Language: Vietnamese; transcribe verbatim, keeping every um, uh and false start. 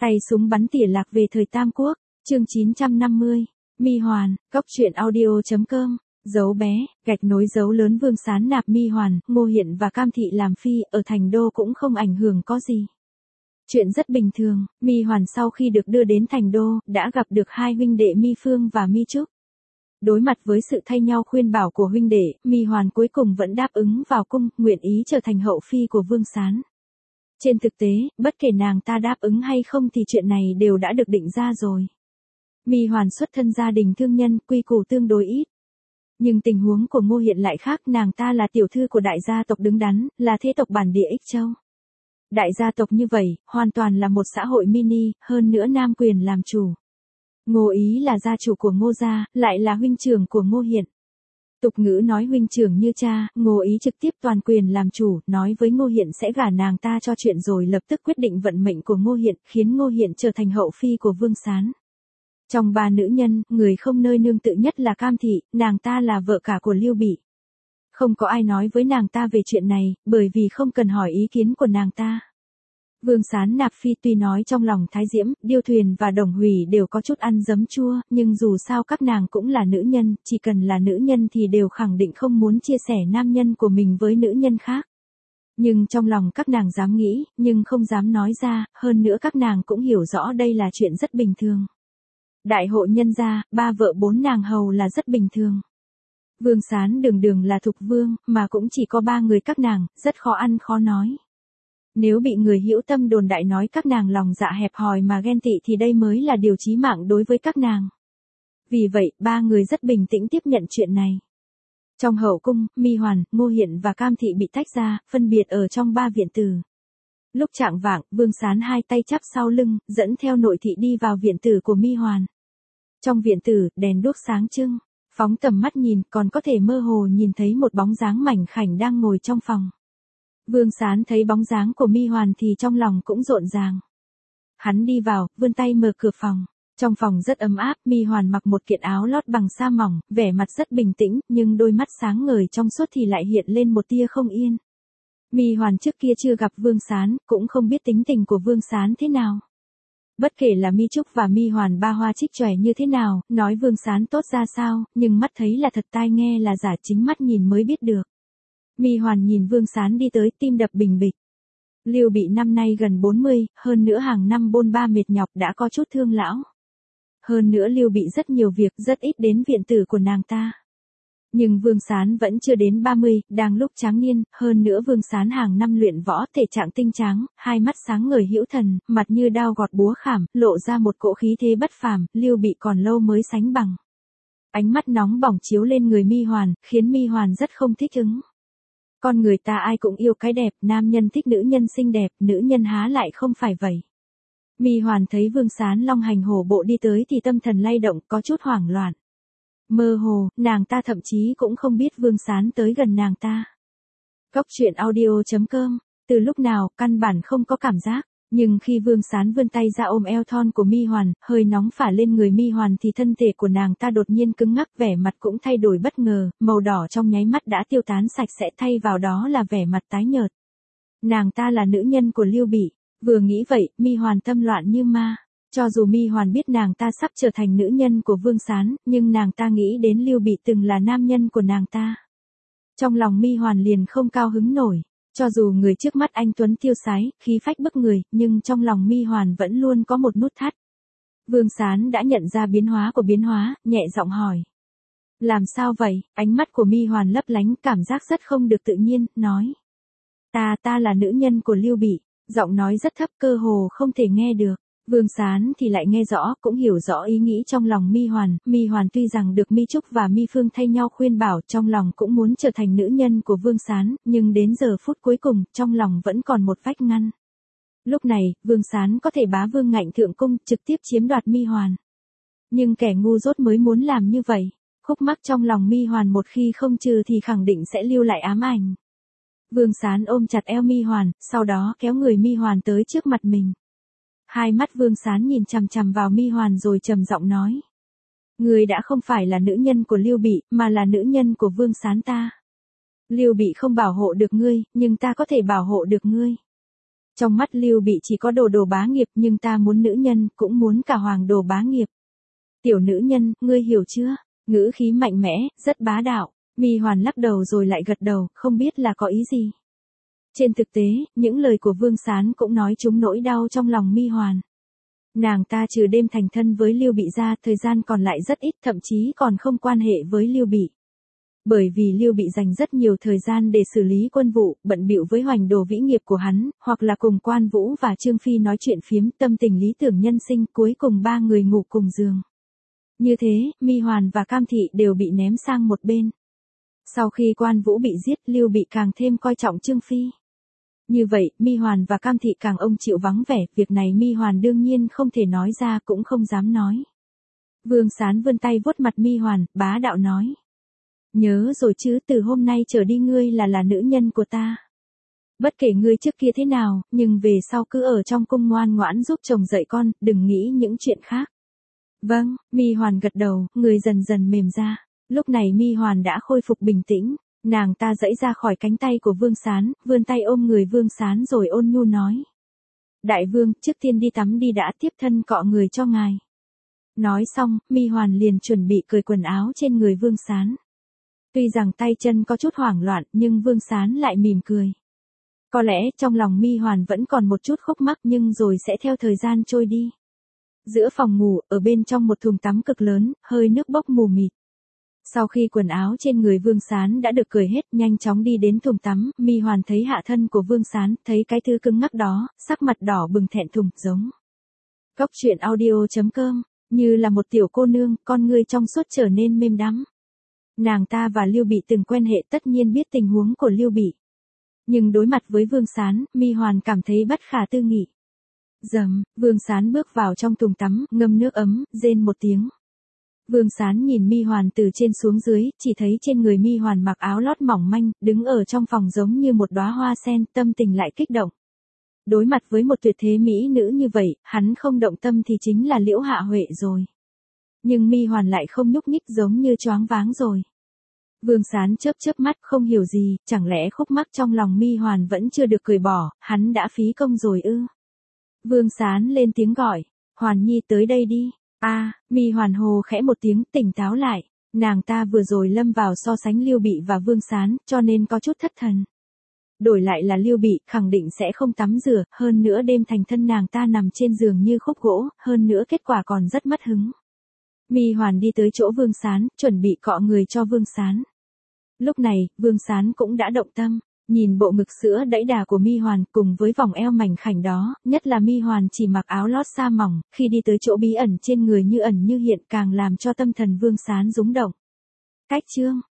Tay súng bắn tỉa lạc về thời Tam Quốc, chương chín trăm năm mươi, Mi Hoàn, góc truyện audio chấm com, dấu bé, gạch nối dấu lớn Vương Sán nạp Mi Hoàn, Ngô Hiện và Cam Thị làm phi ở thành đô cũng không ảnh hưởng có gì. Chuyện rất bình thường, Mi Hoàn sau khi được đưa đến thành đô, đã gặp được hai huynh đệ Mi Phương và Mi Trúc. Đối mặt với sự thay nhau khuyên bảo của huynh đệ, Mi Hoàn cuối cùng vẫn đáp ứng vào cung, nguyện ý trở thành hậu phi của Vương Sán. Trên thực tế, bất kể nàng ta đáp ứng hay không thì chuyện này đều đã được định ra rồi. Mi Hoàn xuất thân gia đình thương nhân, quy củ tương đối ít. Nhưng tình huống của Ngô Hiện lại khác, nàng ta là tiểu thư của đại gia tộc đứng đắn, là thế tộc bản địa Ích Châu. Đại gia tộc như vậy, hoàn toàn là một xã hội mini, hơn nữa nam quyền làm chủ. Ngô Ý là gia chủ của Ngô gia, lại là huynh trưởng của Ngô Hiện. Tục ngữ nói huynh trưởng như cha, Ngô Ý trực tiếp toàn quyền làm chủ, nói với Ngô Hiện sẽ gả nàng ta cho chuyện rồi lập tức quyết định vận mệnh của Ngô Hiện, khiến Ngô Hiện trở thành hậu phi của Vương Sán. Trong ba nữ nhân, người không nơi nương tự nhất là Cam Thị, nàng ta là vợ cả của Lưu Bị. Không có ai nói với nàng ta về chuyện này, bởi vì không cần hỏi ý kiến của nàng ta. Vương Sán nạp phi tuy nói trong lòng Thái Diễm, Điêu Thuyền và Đồng Hủy đều có chút ăn giấm chua, nhưng dù sao các nàng cũng là nữ nhân, chỉ cần là nữ nhân thì đều khẳng định không muốn chia sẻ nam nhân của mình với nữ nhân khác. Nhưng trong lòng các nàng dám nghĩ, nhưng không dám nói ra, hơn nữa các nàng cũng hiểu rõ đây là chuyện rất bình thường. Đại hộ nhân gia, ba vợ bốn nàng hầu là rất bình thường. Vương Sán đường đường là thục vương, mà cũng chỉ có ba người các nàng, rất khó ăn khó nói. Nếu bị người hữu tâm đồn đại nói các nàng lòng dạ hẹp hòi mà ghen tị thì đây mới là điều chí mạng đối với các nàng. Vì vậy, ba người rất bình tĩnh tiếp nhận chuyện này. Trong hậu cung, Mi Hoàn, Ngô Hiện và Cam Thị bị tách ra, phân biệt ở trong ba viện tử. Lúc chạng vạng, Vương Sán hai tay chắp sau lưng, dẫn theo nội thị đi vào viện tử của Mi Hoàn. Trong viện tử, đèn đuốc sáng trưng, phóng tầm mắt nhìn còn có thể mơ hồ nhìn thấy một bóng dáng mảnh khảnh đang ngồi trong phòng. Vương Sán thấy bóng dáng của Mi Hoàn thì trong lòng cũng rộn ràng. Hắn đi vào, vươn tay mở cửa phòng. Trong phòng rất ấm áp, Mi Hoàn mặc một kiện áo lót bằng sa mỏng, vẻ mặt rất bình tĩnh, nhưng đôi mắt sáng ngời trong suốt thì lại hiện lên một tia không yên. Mi Hoàn trước kia chưa gặp Vương Sán, cũng không biết tính tình của Vương Sán thế nào. Bất kể là Mi Trúc và Mi Hoàn ba hoa trích chòe như thế nào, nói Vương Sán tốt ra sao, nhưng mắt thấy là thật, tai nghe là giả, chính mắt nhìn mới biết được. Mi Hoàn nhìn Vương Sán đi tới, tim đập bình bịch. Lưu Bị năm nay gần bốn mươi, hơn nữa hàng năm bôn ba mệt nhọc đã có chút thương lão. Hơn nữa Lưu Bị rất nhiều việc, rất ít đến viện tử của nàng ta. Nhưng Vương Sán vẫn chưa đến ba mươi, đang lúc tráng niên, hơn nữa Vương Sán hàng năm luyện võ, thể trạng tinh tráng, hai mắt sáng ngời hữu thần, mặt như đao gọt búa khảm, lộ ra một cỗ khí thế bất phàm, Lưu Bị còn lâu mới sánh bằng. Ánh mắt nóng bỏng chiếu lên người Mi Hoàn, khiến Mi Hoàn rất không thích ứng. Con người ta ai cũng yêu cái đẹp, nam nhân thích nữ nhân xinh đẹp, nữ nhân há lại không phải vậy. Mi Hoàn thấy Vương Sán long hành hổ bộ đi tới thì tâm thần lay động, có chút hoảng loạn. Mơ hồ, nàng ta thậm chí cũng không biết Vương Sán tới gần nàng ta. Góc truyện audio chấm com, từ lúc nào, căn bản không có cảm giác. Nhưng khi Vương Sán vươn tay ra ôm eo thon của Mi Hoàn, hơi nóng phả lên người Mi Hoàn thì thân thể của nàng ta đột nhiên cứng ngắc, vẻ mặt cũng thay đổi bất ngờ, màu đỏ trong nháy mắt đã tiêu tán sạch sẽ, thay vào đó là vẻ mặt tái nhợt. Nàng ta là nữ nhân của Lưu Bị, vừa nghĩ vậy, Mi Hoàn tâm loạn như ma. Cho dù Mi Hoàn biết nàng ta sắp trở thành nữ nhân của Vương Sán, nhưng nàng ta nghĩ đến Lưu Bị từng là nam nhân của nàng ta. Trong lòng Mi Hoàn liền không cao hứng nổi. Cho dù người trước mắt anh tuấn tiêu sái, khí phách bức người, nhưng trong lòng Mi Hoàn vẫn luôn có một nút thắt. Vương Sán đã nhận ra biến hóa của biến hóa, nhẹ giọng hỏi. Làm sao vậy? Ánh mắt của Mi Hoàn lấp lánh, cảm giác rất không được tự nhiên, nói. Ta, ta là nữ nhân của Lưu Bị, giọng nói rất thấp, cơ hồ không thể nghe được. Vương Sán thì lại nghe rõ, cũng hiểu rõ ý nghĩ trong lòng Mi Hoàn. Mi Hoàn tuy rằng được Mi Trúc và Mi Phương thay nhau khuyên bảo, trong lòng cũng muốn trở thành nữ nhân của Vương Sán, nhưng đến giờ phút cuối cùng, trong lòng vẫn còn một vách ngăn. Lúc này, Vương Sán có thể bá vương ngạnh thượng cung, trực tiếp chiếm đoạt Mi Hoàn. Nhưng kẻ ngu dốt mới muốn làm như vậy. Khúc mắc trong lòng Mi Hoàn một khi không trừ thì khẳng định sẽ lưu lại ám ảnh. Vương Sán ôm chặt eo Mi Hoàn, sau đó kéo người Mi Hoàn tới trước mặt mình. Hai mắt Vương Sán nhìn chằm chằm vào Mi Hoàn rồi trầm giọng nói. Người đã không phải là nữ nhân của Lưu Bị, mà là nữ nhân của Vương Sán ta. Lưu Bị không bảo hộ được ngươi, nhưng ta có thể bảo hộ được ngươi. Trong mắt Lưu Bị chỉ có đồ đồ bá nghiệp, nhưng ta muốn nữ nhân, cũng muốn cả hoàng đồ bá nghiệp. Tiểu nữ nhân, ngươi hiểu chưa? Ngữ khí mạnh mẽ, rất bá đạo. Mi Hoàn lắc đầu rồi lại gật đầu, không biết là có ý gì. Trên thực tế, những lời của Vương Sán cũng nói trúng nỗi đau trong lòng Mi Hoàn. Nàng ta trừ đêm thành thân với Lưu Bị ra, thời gian còn lại rất ít, thậm chí còn không quan hệ với Lưu Bị. Bởi vì Lưu Bị dành rất nhiều thời gian để xử lý quân vụ, bận bịu với hoành đồ vĩ nghiệp của hắn, hoặc là cùng Quan Vũ và Trương Phi nói chuyện phiếm, tâm tình lý tưởng nhân sinh, cuối cùng ba người ngủ cùng giường. Như thế, Mi Hoàn và Cam Thị đều bị ném sang một bên. Sau khi Quan Vũ bị giết, Lưu Bị càng thêm coi trọng Trương Phi. Như vậy, Mi Hoàn và Cam Thị càng ông chịu vắng vẻ, việc này Mi Hoàn đương nhiên không thể nói ra, cũng không dám nói. Vương Sán vươn tay vuốt mặt Mi Hoàn, bá đạo nói. Nhớ rồi chứ, từ hôm nay trở đi ngươi là là nữ nhân của ta. Bất kể ngươi trước kia thế nào, nhưng về sau cứ ở trong cung ngoan ngoãn giúp chồng dạy con, đừng nghĩ những chuyện khác. Vâng, Mi Hoàn gật đầu, người dần dần mềm ra. Lúc này Mi Hoàn đã khôi phục bình tĩnh, nàng ta giãy ra khỏi cánh tay của Vương Sán, vươn tay ôm người Vương Sán rồi ôn nhu nói. Đại vương, trước tiên đi tắm đi đã, tiếp thân cọ người cho ngài. Nói xong, Mi Hoàn liền chuẩn bị cởi quần áo trên người Vương Sán. Tuy rằng tay chân có chút hoảng loạn, nhưng Vương Sán lại mỉm cười. Có lẽ trong lòng Mi Hoàn vẫn còn một chút khúc mắc, nhưng rồi sẽ theo thời gian trôi đi. Giữa phòng ngủ, ở bên trong một thùng tắm cực lớn, hơi nước bốc mù mịt. Sau khi quần áo trên người Vương Sán đã được cởi hết, nhanh chóng đi đến thùng tắm, Mi Hoàn thấy hạ thân của Vương Sán, thấy cái thứ cứng ngắc đó, sắc mặt đỏ bừng thẹn thùng, giống. Cốc truyện audio chấm com, như là một tiểu cô nương, con ngươi trong suốt trở nên mềm đắm. Nàng ta và Lưu Bị từng quen hệ, tất nhiên biết tình huống của Lưu Bị. Nhưng đối mặt với Vương Sán, Mi Hoàn cảm thấy bất khả tư nghị. Dầm, Vương Sán bước vào trong thùng tắm, ngâm nước ấm, rên một tiếng. Vương Sán nhìn Mi Hoàn từ trên xuống dưới, chỉ thấy trên người Mi Hoàn mặc áo lót mỏng manh, đứng ở trong phòng giống như một đóa hoa sen, tâm tình lại kích động. Đối mặt với một tuyệt thế mỹ nữ như vậy, hắn không động tâm thì chính là Liễu Hạ Huệ rồi. Nhưng Mi Hoàn lại không nhúc nhích, giống như choáng váng rồi. Vương Sán chớp chớp mắt, không hiểu gì, chẳng lẽ khúc mắc trong lòng Mi Hoàn vẫn chưa được cởi bỏ, hắn đã phí công rồi ư? Vương Sán lên tiếng gọi, Hoàn Nhi tới đây đi. A, à, Mi Hoàn hồ khẽ một tiếng, tỉnh táo lại. Nàng ta vừa rồi lâm vào so sánh Lưu Bị và Vương Sán, cho nên có chút thất thần. Đổi lại là Lưu Bị, khẳng định sẽ không tắm rửa, hơn nữa đêm thành thân nàng ta nằm trên giường như khúc gỗ, hơn nữa kết quả còn rất mất hứng. Mi Hoàn đi tới chỗ Vương Sán, chuẩn bị cọ người cho Vương Sán. Lúc này, Vương Sán cũng đã động tâm, nhìn bộ ngực sữa đẫy đà của Mi Hoàn cùng với vòng eo mảnh khảnh đó, nhất là Mi Hoàn chỉ mặc áo lót sa mỏng, khi đi tới chỗ bí ẩn trên người như ẩn như hiện càng làm cho tâm thần Vương Sán rúng động. Cách chương